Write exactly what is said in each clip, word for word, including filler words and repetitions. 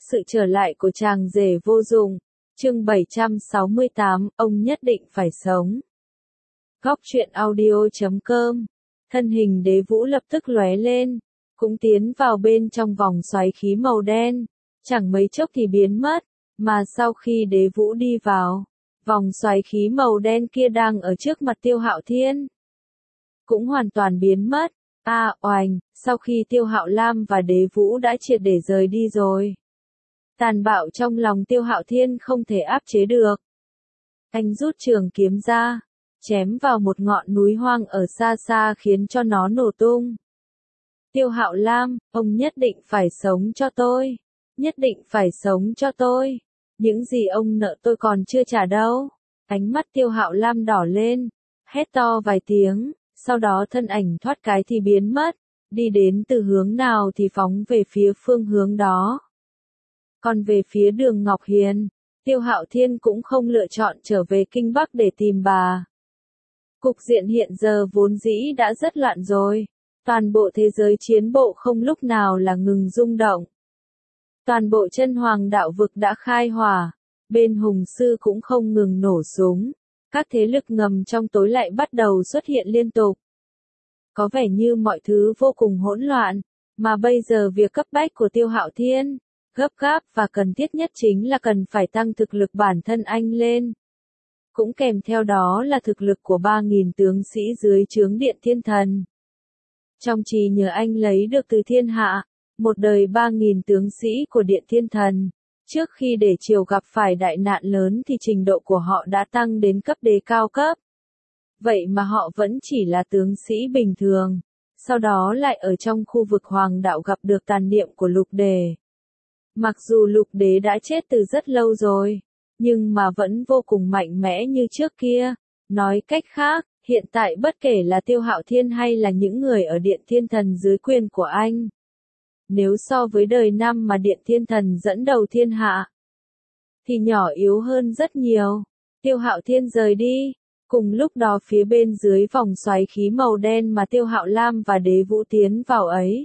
Sự trở lại của chàng rể vô dụng. Chương bảy trăm sáu mươi tám, ông nhất định phải sống. Góc truyện audio chấm com. Thân hình Đế Vũ lập tức lóe lên, cũng tiến vào bên trong vòng xoáy khí màu đen, chẳng mấy chốc thì biến mất, mà sau khi Đế Vũ đi vào, vòng xoáy khí màu đen kia đang ở trước mặt Tiêu Hạo Thiên, cũng hoàn toàn biến mất. A à, oành, sau khi Tiêu Hạo Lam và Đế Vũ đã triệt để rời đi rồi, tàn bạo trong lòng Tiêu Hạo Thiên không thể áp chế được. Anh rút trường kiếm ra, chém vào một ngọn núi hoang ở xa xa khiến cho nó nổ tung. Tiêu Hạo Lam, ông nhất định phải sống cho tôi, nhất định phải sống cho tôi, những gì ông nợ tôi còn chưa trả đâu. Ánh mắt Tiêu Hạo Lam đỏ lên, hét to vài tiếng, sau đó thân ảnh thoát cái thì biến mất, đi đến từ hướng nào thì phóng về phía phương hướng đó. Còn về phía Đường Ngọc Hiền, Tiêu Hạo Thiên cũng không lựa chọn trở về Kinh Bắc để tìm bà. Cục diện hiện giờ vốn dĩ đã rất loạn rồi, toàn bộ thế giới chiến bộ không lúc nào là ngừng rung động. Toàn bộ chân hoàng đạo vực đã khai hỏa, bên Hùng Sư cũng không ngừng nổ súng, các thế lực ngầm trong tối lại bắt đầu xuất hiện liên tục. Có vẻ như mọi thứ vô cùng hỗn loạn, mà bây giờ việc cấp bách của Tiêu Hạo Thiên, gấp gáp và cần thiết nhất chính là cần phải tăng thực lực bản thân anh lên. Cũng kèm theo đó là thực lực của ba nghìn tướng sĩ dưới trướng Điện Thiên Thần. Trong trí nhớ anh lấy được từ thiên hạ, một đời ba nghìn tướng sĩ của Điện Thiên Thần, trước khi để triều gặp phải đại nạn lớn thì trình độ của họ đã tăng đến cấp đế cao cấp. Vậy mà họ vẫn chỉ là tướng sĩ bình thường, sau đó lại ở trong khu vực hoàng đạo gặp được tàn niệm của Lục Đề. Mặc dù Lục Đế đã chết từ rất lâu rồi, nhưng mà vẫn vô cùng mạnh mẽ như trước kia. Nói cách khác, hiện tại bất kể là Tiêu Hạo Thiên hay là những người ở Điện Thiên Thần dưới quyền của anh, nếu so với đời năm mà Điện Thiên Thần dẫn đầu thiên hạ, thì nhỏ yếu hơn rất nhiều. Tiêu Hạo Thiên rời đi, cùng lúc đó phía bên dưới vòng xoáy khí màu đen mà Tiêu Hạo Lam và Đế Vũ tiến vào ấy,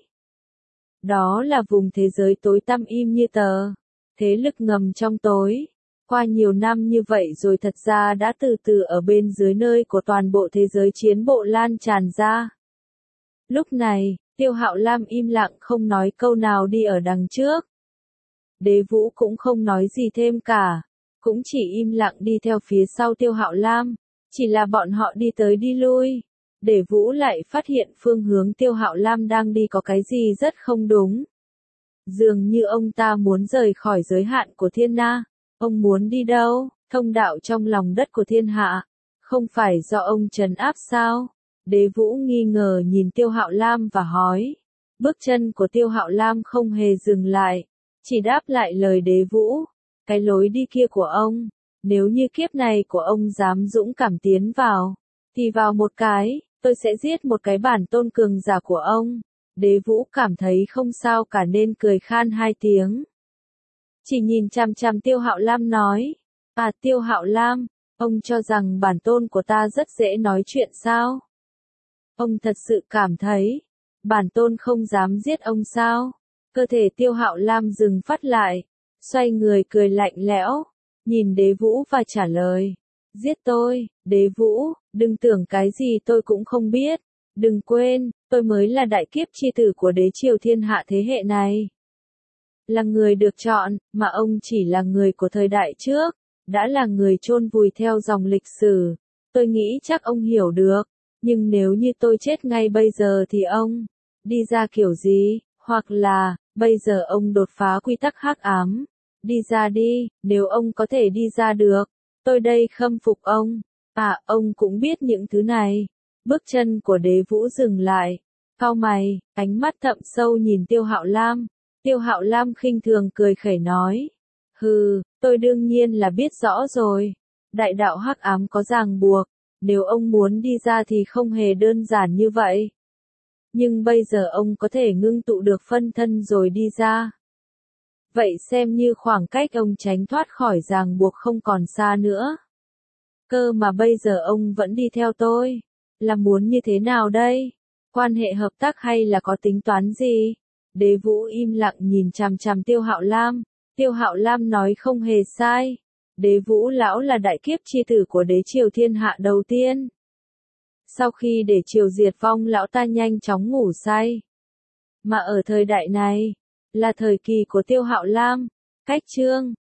đó là vùng thế giới tối tăm im như tờ, thế lực ngầm trong tối. Qua nhiều năm như vậy rồi thật ra đã từ từ ở bên dưới nơi của toàn bộ thế giới chiến bộ lan tràn ra. Lúc này, Tiêu Hạo Lam im lặng không nói câu nào đi ở đằng trước. Đế Vũ cũng không nói gì thêm cả, cũng chỉ im lặng đi theo phía sau Tiêu Hạo Lam, chỉ là bọn họ đi tới đi lui. Đế Vũ lại phát hiện phương hướng Tiêu Hạo Lam đang đi có cái gì rất không đúng. Dường như ông ta muốn rời khỏi giới hạn của thiên na. Ông muốn đi đâu? Thông đạo trong lòng đất của thiên hạ, không phải do ông trấn áp sao? Đế Vũ nghi ngờ nhìn Tiêu Hạo Lam và hỏi. Bước chân của Tiêu Hạo Lam không hề dừng lại, chỉ đáp lại lời Đế Vũ. Cái lối đi kia của ông, nếu như kiếp này của ông dám dũng cảm tiến vào, thì vào một cái, tôi sẽ giết một cái bản tôn cường giả của ông. Đế Vũ cảm thấy không sao cả nên cười khan hai tiếng. Chỉ nhìn chằm chằm Tiêu Hạo Lam nói, à Tiêu Hạo Lam, ông cho rằng bản tôn của ta rất dễ nói chuyện sao? Ông thật sự cảm thấy, bản tôn không dám giết ông sao? Cơ thể Tiêu Hạo Lam dừng phát lại, xoay người cười lạnh lẽo, nhìn Đế Vũ và trả lời, giết tôi, Đế Vũ, đừng tưởng cái gì tôi cũng không biết, đừng quên, tôi mới là đại kiếp chi tử của đế triều thiên hạ thế hệ này. Là người được chọn, mà ông chỉ là người của thời đại trước, đã là người chôn vùi theo dòng lịch sử. Tôi nghĩ chắc ông hiểu được, nhưng nếu như tôi chết ngay bây giờ thì ông đi ra kiểu gì, hoặc là bây giờ ông đột phá quy tắc hắc ám, đi ra đi, nếu ông có thể đi ra được, tôi đây khâm phục ông. À, ông cũng biết những thứ này. Bước chân của Đế Vũ dừng lại, cau mày, ánh mắt thậm sâu nhìn Tiêu Hạo Lam. Tiêu Hạo Lam khinh thường cười khẩy nói, hừ, tôi đương nhiên là biết rõ rồi, đại đạo hắc ám có ràng buộc, nếu ông muốn đi ra thì không hề đơn giản như vậy. Nhưng bây giờ ông có thể ngưng tụ được phân thân rồi đi ra. Vậy xem như khoảng cách ông tránh thoát khỏi ràng buộc không còn xa nữa. Cơ mà bây giờ ông vẫn đi theo tôi, là muốn như thế nào đây? Quan hệ hợp tác hay là có tính toán gì? Đế Vũ im lặng nhìn chằm chằm Tiêu Hạo Lam, Tiêu Hạo Lam nói không hề sai. Đế Vũ Lão là đại kiếp chi tử của đế triều thiên hạ đầu tiên. Sau khi để triều diệt vong lão ta nhanh chóng ngủ say. Mà ở thời đại này, là thời kỳ của Tiêu Hạo Lam, cách chương